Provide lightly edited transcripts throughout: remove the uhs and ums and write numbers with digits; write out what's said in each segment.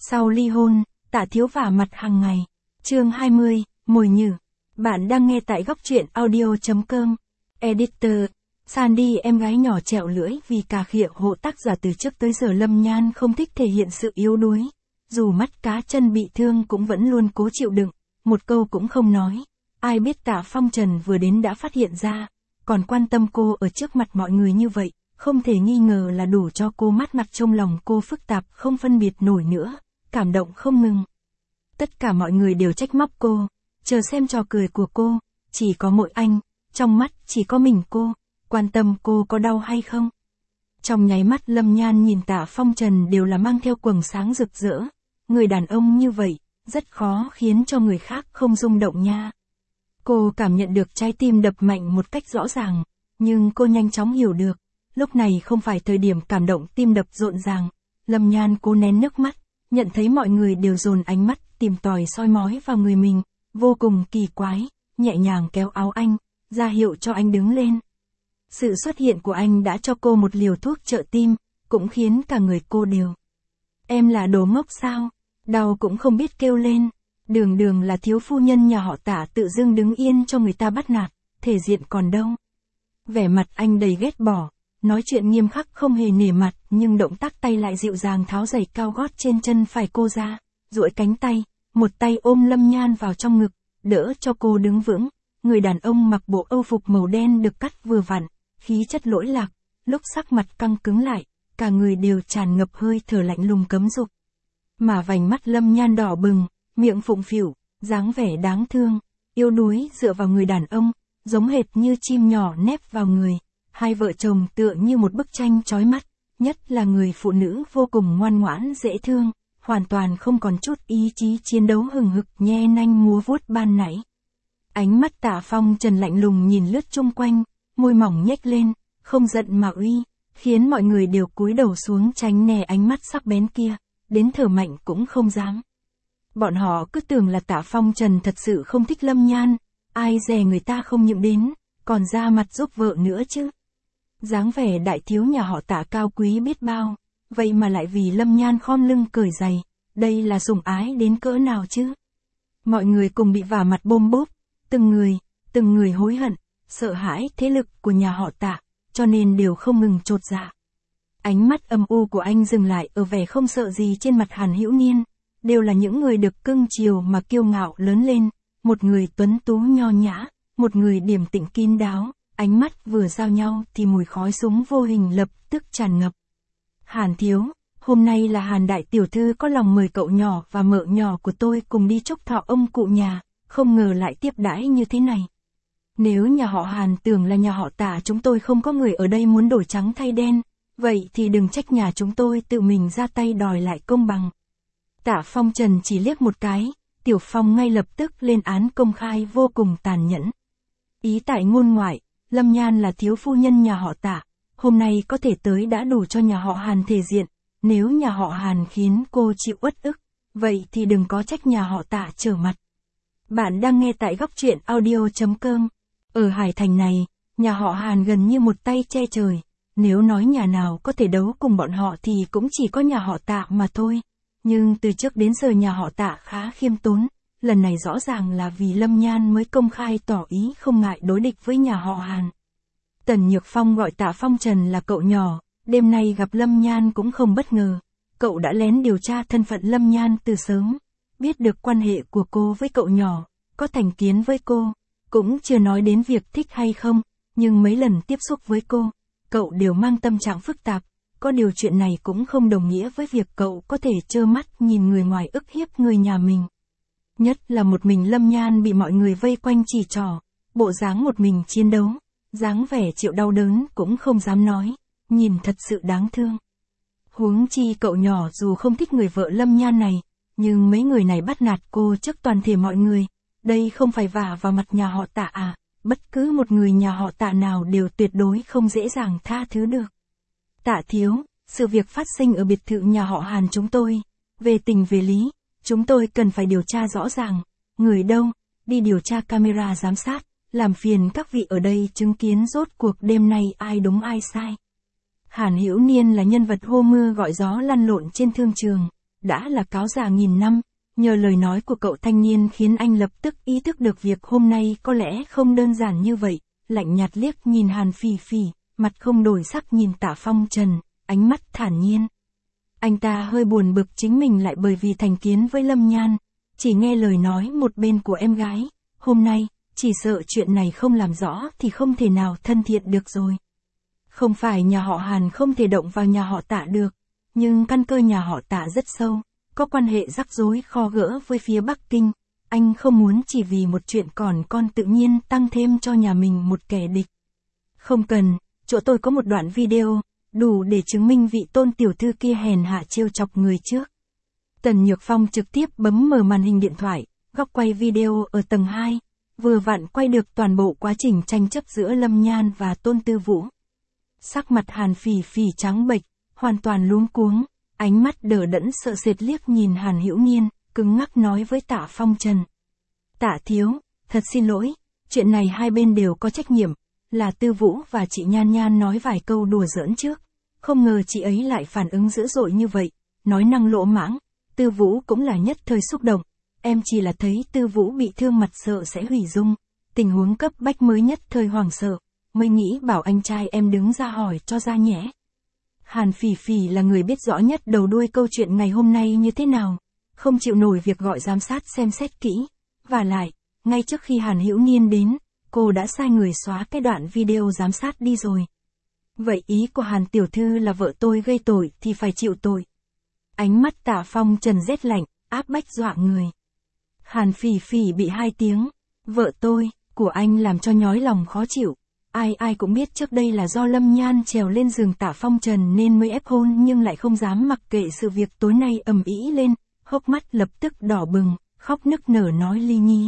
Sau ly hôn, Tạ Thiếu vả mặt hàng ngày. Chương 20, mồi nhử. Bạn đang nghe tại góc truyện audio.com. Editor. Sandy em gái nhỏ trẹo lưỡi vì cà khịa hộ tác giả từ trước tới giờ Lâm Nhan không thích thể hiện sự yếu đuối. Dù mắt cá chân bị thương cũng vẫn luôn cố chịu đựng, một câu cũng không nói. Ai biết Tạ Phong Trần vừa đến đã phát hiện ra, còn quan tâm cô ở trước mặt mọi người như vậy, không thể nghi ngờ là đủ cho cô mát mặt trong lòng cô phức tạp không phân biệt nổi nữa, cảm động không ngừng. Tất cả mọi người đều trách móc cô, chờ xem trò cười của cô, chỉ có mỗi anh, trong mắt chỉ có mình cô, quan tâm cô có đau hay không. Trong nháy mắt Lâm Nhan nhìn Tạ Phong Trần đều là mang theo quầng sáng rực rỡ, người đàn ông như vậy, rất khó khiến cho người khác không rung động nha. Cô cảm nhận được trái tim đập mạnh một cách rõ ràng, nhưng cô nhanh chóng hiểu được, lúc này không phải thời điểm cảm động tim đập rộn ràng. Lâm Nhan cố nén nước mắt, nhận thấy mọi người đều dồn ánh mắt tìm tòi soi mói vào người mình, vô cùng kỳ quái, nhẹ nhàng kéo áo anh, ra hiệu cho anh đứng lên. Sự xuất hiện của anh đã cho cô một liều thuốc trợ tim, cũng khiến cả người cô đều. Em là đồ ngốc sao? Đau cũng không biết kêu lên. Đường đường là thiếu phu nhân nhà họ Tạ tự dưng đứng yên cho người ta bắt nạt, thể diện còn đâu. Vẻ mặt anh đầy ghét bỏ, nói chuyện nghiêm khắc không hề nể mặt, nhưng động tác tay lại dịu dàng tháo giày cao gót trên chân phải cô ra, duỗi cánh tay, một tay ôm Lâm Nhan vào trong ngực, đỡ cho cô đứng vững. Người đàn ông mặc bộ âu phục màu đen được cắt vừa vặn, khí chất lỗi lạc, lúc sắc mặt căng cứng lại, cả người đều tràn ngập hơi thở lạnh lùng cấm dục. Mà vành mắt Lâm Nhan đỏ bừng, miệng phụng phịu, dáng vẻ đáng thương, yếu đuối dựa vào người đàn ông, giống hệt như chim nhỏ nép vào người. Hai vợ chồng tựa như một bức tranh chói mắt, nhất là người phụ nữ vô cùng ngoan ngoãn dễ thương, hoàn toàn không còn chút ý chí chiến đấu hừng hực nhe nanh múa vuốt ban nãy. Ánh mắt Tạ Phong Trần lạnh lùng nhìn lướt chung quanh, môi mỏng nhếch lên, không giận mà uy, khiến mọi người đều cúi đầu xuống tránh né ánh mắt sắc bén kia, đến thở mạnh cũng không dám. Bọn họ cứ tưởng là Tạ Phong Trần thật sự không thích Lâm Nhan, ai dè người ta không nhượng đến, còn ra mặt giúp vợ nữa chứ. Dáng vẻ đại thiếu nhà họ Tạ cao quý biết bao, vậy mà lại vì Lâm Nhan khom lưng cởi giày, đây là sủng ái đến cỡ nào chứ. Mọi người cùng bị vả mặt bôm bốp, từng người hối hận, sợ hãi thế lực của nhà họ Tạ, cho nên đều không ngừng chột dạ. Ánh mắt âm u của anh dừng lại ở vẻ không sợ gì trên mặt Hàn Hữu Niên, đều là những người được cưng chiều mà kiêu ngạo lớn lên, một người tuấn tú nho nhã, một người điềm tĩnh kín đáo, ánh mắt vừa giao nhau thì mùi khói súng vô hình lập tức tràn ngập. Hàn thiếu, hôm nay là Hàn đại tiểu thư có lòng mời cậu nhỏ và mợ nhỏ của tôi cùng đi chúc thọ ông cụ nhà, không ngờ lại tiếp đãi như thế này. Nếu nhà họ Hàn tưởng là nhà họ Tạ chúng tôi không có người ở đây muốn đổi trắng thay đen, vậy thì đừng trách nhà chúng tôi tự mình ra tay đòi lại công bằng. Tạ Phong Trần chỉ liếc một cái, Tiểu Phong ngay lập tức lên án công khai vô cùng tàn nhẫn. Ý tại ngôn ngoại, Lâm Nhan là thiếu phu nhân nhà họ Tạ, hôm nay có thể tới đã đủ cho nhà họ Hàn thể diện, nếu nhà họ Hàn khiến cô chịu uất ức, vậy thì đừng có trách nhà họ Tạ trở mặt. Bạn đang nghe tại góc truyện audio.com. Ở Hải Thành này, nhà họ Hàn gần như một tay che trời, nếu nói nhà nào có thể đấu cùng bọn họ thì cũng chỉ có nhà họ Tạ mà thôi. Nhưng từ trước đến giờ nhà họ Tạ khá khiêm tốn, lần này rõ ràng là vì Lâm Nhan mới công khai tỏ ý không ngại đối địch với nhà họ Hàn. Tần Nhược Phong gọi Tạ Phong Trần là cậu nhỏ, đêm nay gặp Lâm Nhan cũng không bất ngờ, cậu đã lén điều tra thân phận Lâm Nhan từ sớm, biết được quan hệ của cô với cậu nhỏ, có thành kiến với cô, cũng chưa nói đến việc thích hay không, nhưng mấy lần tiếp xúc với cô, cậu đều mang tâm trạng phức tạp. Có điều chuyện này cũng không đồng nghĩa với việc cậu có thể trơ mắt nhìn người ngoài ức hiếp người nhà mình. Nhất là một mình Lâm Nhan bị mọi người vây quanh chỉ trỏ, bộ dáng một mình chiến đấu, dáng vẻ chịu đau đớn cũng không dám nói, nhìn thật sự đáng thương. Huống chi cậu nhỏ dù không thích người vợ Lâm Nhan này, nhưng mấy người này bắt nạt cô trước toàn thể mọi người, đây không phải vả vào mặt nhà họ Tạ à, bất cứ một người nhà họ Tạ nào đều tuyệt đối không dễ dàng tha thứ được. Tạ thiếu, sự việc phát sinh ở biệt thự nhà họ Hàn chúng tôi, về tình về lý, chúng tôi cần phải điều tra rõ ràng, người đâu, đi điều tra camera giám sát, làm phiền các vị ở đây chứng kiến rốt cuộc đêm nay ai đúng ai sai. Hàn Hữu Niên là nhân vật hô mưa gọi gió lăn lộn trên thương trường, đã là cáo già nghìn năm. Nhờ lời nói của cậu thanh niên khiến anh lập tức ý thức được việc hôm nay có lẽ không đơn giản như vậy, lạnh nhạt liếc nhìn Hàn Phỉ Phỉ, mặt không đổi sắc nhìn Tạ Phong Trần, ánh mắt thản nhiên. Anh ta hơi buồn bực chính mình lại bởi vì thành kiến với Lâm Nhan, chỉ nghe lời nói một bên của em gái, hôm nay, chỉ sợ chuyện này không làm rõ thì không thể nào thân thiện được rồi. Không phải nhà họ Hàn không thể động vào nhà họ Tạ được, nhưng căn cơ nhà họ Tạ rất sâu, có quan hệ rắc rối khó gỡ với phía Bắc Kinh, anh không muốn chỉ vì một chuyện còn con tự nhiên tăng thêm cho nhà mình một kẻ địch. Không cần, chỗ tôi có một đoạn video, đủ để chứng minh vị Tôn tiểu thư kia hèn hạ trêu chọc người trước. Tần Nhược Phong trực tiếp bấm mở màn hình điện thoại, góc quay video ở tầng 2, vừa vặn quay được toàn bộ quá trình tranh chấp giữa Lâm Nhan và Tôn Tư Vũ. Sắc mặt Hàn Phỉ Phỉ trắng bệch, hoàn toàn luống cuống, ánh mắt đờ đẫn sợ sệt liếc nhìn Hàn Hữu Nhiên, cứng ngắc nói với Tạ Phong Trần. Tạ thiếu, thật xin lỗi, chuyện này hai bên đều có trách nhiệm, là Tư Vũ và chị Nhan Nhan nói vài câu đùa giỡn trước, không ngờ chị ấy lại phản ứng dữ dội như vậy, nói năng lỗ mãng, Tư Vũ cũng là nhất thời xúc động, em chỉ là thấy Tư Vũ bị thương mặt sợ sẽ hủy dung, tình huống cấp bách mới nhất thời hoảng sợ, mới nghĩ bảo anh trai em đứng ra hỏi cho ra nhẽ. Hàn Phỉ Phỉ là người biết rõ nhất đầu đuôi câu chuyện ngày hôm nay như thế nào, không chịu nổi việc gọi giám sát xem xét kỹ, và lại, ngay trước khi Hàn Hữu Nhiên đến, cô đã sai người xóa cái đoạn video giám sát đi rồi. Vậy ý của Hàn tiểu thư là vợ tôi gây tội thì phải chịu tội. Ánh mắt Tạ Phong Trần rét lạnh, áp bách dọa người. Hàn Phỉ Phỉ bị hai tiếng, vợ tôi, của anh làm cho nhói lòng khó chịu. Ai cũng biết trước đây là do Lâm Nhan trèo lên giường Tạ Phong Trần nên mới ép hôn nhưng lại không dám mặc kệ sự việc tối nay ầm ĩ lên, hốc mắt lập tức đỏ bừng, khóc nức nở nói Ly Nhi.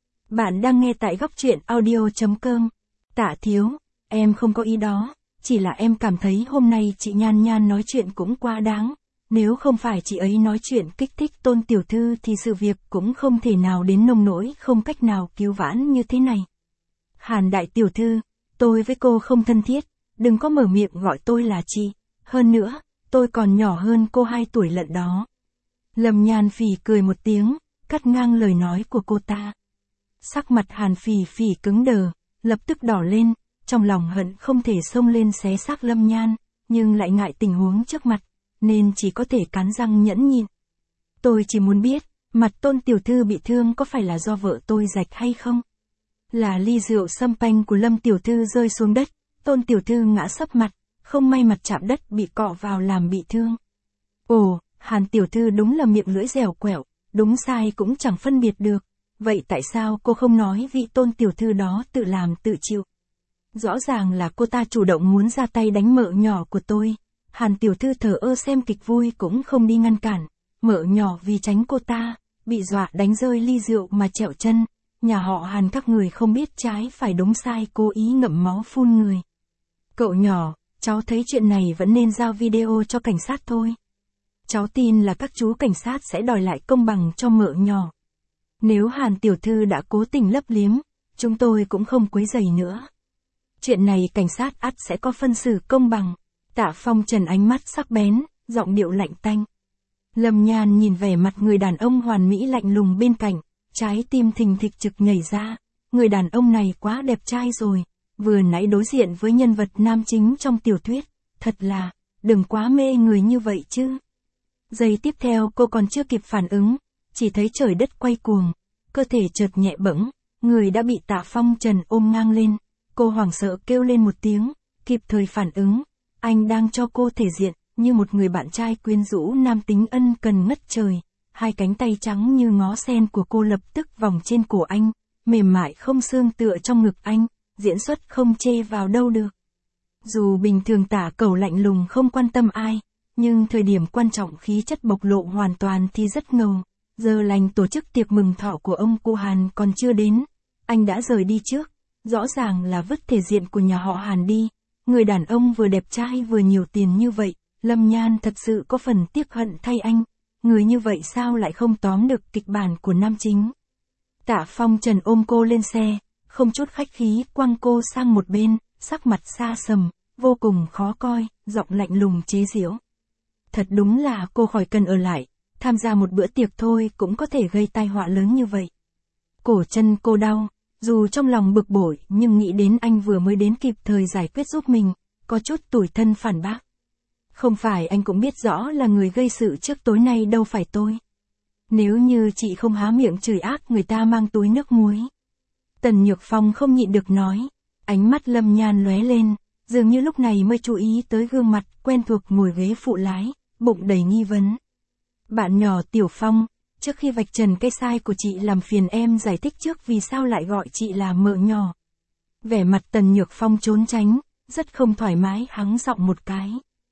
Bạn đang nghe tại góc truyện audio.com. Tạ thiếu, em không có ý đó, chỉ là em cảm thấy hôm nay chị Nhan Nhan nói chuyện cũng quá đáng. Nếu không phải chị ấy nói chuyện kích thích Tôn tiểu thư thì sự việc cũng không thể nào đến nông nỗi không cách nào cứu vãn như thế này. Hàn đại tiểu thư, tôi với cô không thân thiết, đừng có mở miệng gọi tôi là chị, hơn nữa, tôi còn nhỏ hơn cô 2 tuổi lận đó. Lâm Nhan Phỉ cười một tiếng, cắt ngang lời nói của cô ta. Sắc mặt Hàn Phỉ Phỉ cứng đờ, lập tức đỏ lên, trong lòng hận không thể xông lên xé xác Lâm Nhan, nhưng lại ngại tình huống trước mặt, nên chỉ có thể cắn răng nhẫn nhịn. Tôi chỉ muốn biết, mặt Tôn tiểu thư bị thương có phải là do vợ tôi rạch hay không? Là ly rượu sâm panh của Lâm tiểu thư rơi xuống đất, Tôn tiểu thư ngã sấp mặt, không may mặt chạm đất bị cọ vào làm bị thương. Ồ, Hàn tiểu thư đúng là miệng lưỡi dẻo quẹo, đúng sai cũng chẳng phân biệt được. Vậy tại sao cô không nói vị Tôn tiểu thư đó tự làm tự chịu? Rõ ràng là cô ta chủ động muốn ra tay đánh mợ nhỏ của tôi. Hàn tiểu thư thờ ơ xem kịch vui cũng không đi ngăn cản. Mợ nhỏ vì tránh cô ta, bị dọa đánh rơi ly rượu mà trẹo chân. Nhà họ Hàn các người không biết trái phải đúng sai cố ý ngậm máu phun người. Cậu nhỏ, cháu thấy chuyện này vẫn nên giao video cho cảnh sát thôi. Cháu tin là các chú cảnh sát sẽ đòi lại công bằng cho mợ nhỏ. Nếu Hàn tiểu thư đã cố tình lấp liếm, chúng tôi cũng không quấy rầy nữa. Chuyện này cảnh sát ắt sẽ có phân xử công bằng. Tạ Phong Trần ánh mắt sắc bén, giọng điệu lạnh tanh. Lâm Nhan nhìn vẻ mặt người đàn ông hoàn mỹ lạnh lùng bên cạnh, trái tim thình thịch trực nhảy ra. Người đàn ông này quá đẹp trai rồi, vừa nãy đối diện với nhân vật nam chính trong tiểu thuyết, thật là, đừng quá mê người như vậy chứ. Giây tiếp theo cô còn chưa kịp phản ứng, chỉ thấy trời đất quay cuồng, cơ thể chợt nhẹ bẫng, người đã bị Tạ Phong Trần ôm ngang lên, cô hoảng sợ kêu lên một tiếng, kịp thời phản ứng, anh đang cho cô thể diện, như một người bạn trai quyến rũ nam tính ân cần ngất trời, hai cánh tay trắng như ngó sen của cô lập tức vòng trên cổ anh, mềm mại không xương tựa trong ngực anh, diễn xuất không chê vào đâu được. Dù bình thường Tả Cẩu lạnh lùng không quan tâm ai, nhưng thời điểm quan trọng khí chất bộc lộ hoàn toàn thì rất ngầu. Giờ lành tổ chức tiệc mừng thọ của ông cô Hàn còn chưa đến, anh đã rời đi trước, rõ ràng là vứt thể diện của nhà họ Hàn đi. Người đàn ông vừa đẹp trai vừa nhiều tiền như vậy, Lâm Nhan thật sự có phần tiếc hận thay anh. Người như vậy sao lại không tóm được kịch bản của nam chính. Tạ Phong Trần ôm cô lên xe, không chút khách khí quăng cô sang một bên, sắc mặt xa sầm, vô cùng khó coi, giọng lạnh lùng chế giễu. Thật đúng là cô khỏi cần ở lại, tham gia một bữa tiệc thôi cũng có thể gây tai họa lớn như vậy. Cổ chân cô đau, dù trong lòng bực bội nhưng nghĩ đến anh vừa mới đến kịp thời giải quyết giúp mình, có chút tủi thân phản bác. Không phải anh cũng biết rõ là người gây sự trước tối nay đâu phải tôi. Nếu như chị không há miệng chửi ác người ta mang túi nước muối. Tần Nhược Phong không nhịn được nói, ánh mắt Lâm Nhan lóe lên, dường như lúc này mới chú ý tới gương mặt quen thuộc ngồi ghế phụ lái, bụng đầy nghi vấn. Bạn nhỏ Tiểu Phong, trước khi vạch trần cái sai của chị làm phiền em giải thích trước vì sao lại gọi chị là mợ nhỏ. Vẻ mặt Tần Nhược Phong trốn tránh, rất không thoải mái hắng giọng một cái.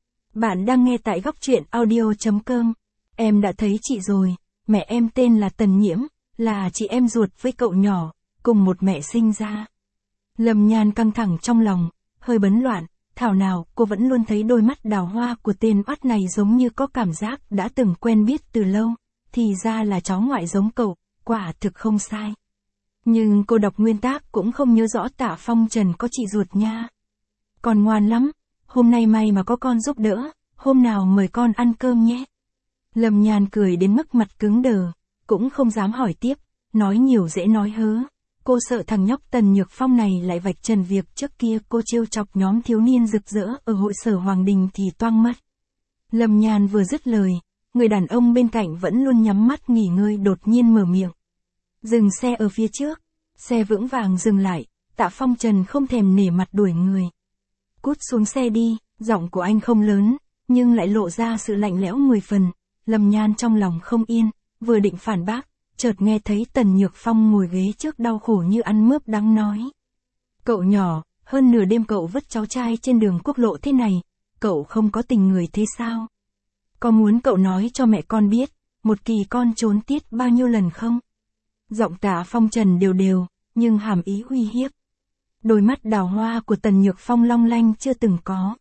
Bạn đang nghe tại góc truyện audio.com. Em đã thấy chị rồi, mẹ em tên là Tần Nhiễm, là chị em ruột với cậu nhỏ, cùng một mẹ sinh ra. Lâm Nhan căng thẳng trong lòng, hơi bấn loạn, thảo nào cô vẫn luôn thấy đôi mắt đào hoa của tên oát này giống như có cảm giác đã từng quen biết từ lâu, thì ra là cháu ngoại giống cậu, quả thực không sai. Nhưng cô đọc nguyên tác cũng không nhớ rõ Tạ Phong Trần có chị ruột nha. Con ngoan lắm, hôm nay may mà có con giúp đỡ, hôm nào mời con ăn cơm nhé. Lâm Nhan cười đến mức mặt cứng đờ, cũng không dám hỏi tiếp, nói nhiều dễ nói hớ. Cô sợ thằng nhóc Tần Nhược Phong này lại vạch trần việc trước kia cô trêu chọc nhóm thiếu niên rực rỡ ở hội sở Hoàng Đình thì toang mất. Lâm Nhan vừa dứt lời, người đàn ông bên cạnh vẫn luôn nhắm mắt nghỉ ngơi đột nhiên mở miệng. Dừng xe ở phía trước, xe vững vàng dừng lại, Tạ Phong Trần không thèm nể mặt đuổi người. Cút xuống xe đi, giọng của anh không lớn, nhưng lại lộ ra sự lạnh lẽo 10 phần. Lâm Nhan trong lòng không yên, vừa định phản bác, chợt nghe thấy Tần Nhược Phong ngồi ghế trước đau khổ như ăn mướp đắng nói. Cậu nhỏ, hơn nửa đêm cậu vứt cháu trai trên đường quốc lộ thế này, cậu không có tình người thế sao? Có muốn cậu nói cho mẹ con biết, một kỳ con trốn tiết bao nhiêu lần không? Giọng Tạ Phong Trần đều đều, nhưng hàm ý uy hiếp. Đôi mắt đào hoa của Tần Nhược Phong long lanh chưa từng có.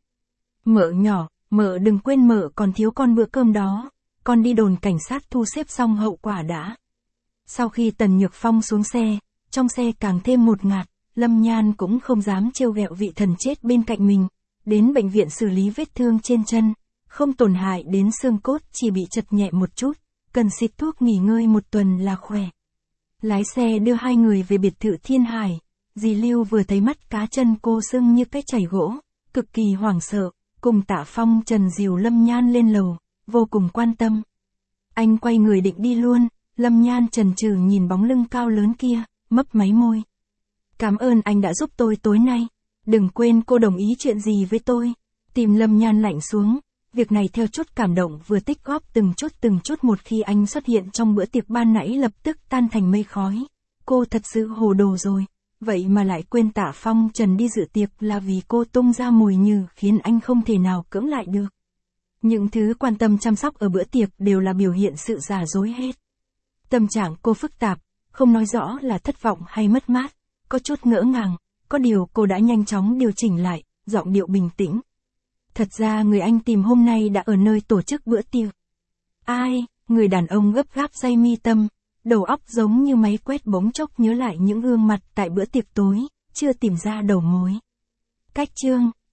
Mợ nhỏ, mợ đừng quên mợ còn thiếu con bữa cơm đó, con đi đồn cảnh sát thu xếp xong hậu quả đã. Sau khi Tần Nhược Phong xuống xe, trong xe càng thêm một ngạt, Lâm Nhan cũng không dám trêu ghẹo vị thần chết bên cạnh mình, đến bệnh viện xử lý vết thương trên chân, không tổn hại đến xương cốt chỉ bị chật nhẹ một chút, cần xịt thuốc nghỉ ngơi một tuần là khỏe. Lái xe đưa hai người về biệt thự Thiên Hải, dì Lưu vừa thấy mắt cá chân cô sưng như cái chảy gỗ, cực kỳ hoảng sợ, cùng Tạ Phong Trần dìu Lâm Nhan lên lầu, vô cùng quan tâm. Anh quay người định đi luôn, Lâm Nhan chần chừ nhìn bóng lưng cao lớn kia, mấp máy môi. Cảm ơn anh đã giúp tôi tối nay, đừng quên cô đồng ý chuyện gì với tôi. Tìm Lâm Nhan lạnh xuống, việc này theo chút cảm động vừa tích góp từng chút một khi anh xuất hiện trong bữa tiệc ban nãy lập tức tan thành mây khói. Cô thật sự hồ đồ rồi, vậy mà lại quên Tạ Phong Trần đi dự tiệc là vì cô tung ra mùi nhừ khiến anh không thể nào cưỡng lại được. Những thứ quan tâm chăm sóc ở bữa tiệc đều là biểu hiện sự giả dối hết. Tâm trạng cô phức tạp, không nói rõ là thất vọng hay mất mát, có chút ngỡ ngàng, có điều cô đã nhanh chóng điều chỉnh lại, giọng điệu bình tĩnh. Thật ra người anh tìm hôm nay đã ở nơi tổ chức bữa tiệc. Ai? Người đàn ông gấp gáp day mi tâm, đầu óc giống như máy quét bỗng chốc nhớ lại những gương mặt tại bữa tiệc tối, chưa tìm ra đầu mối. Cách chương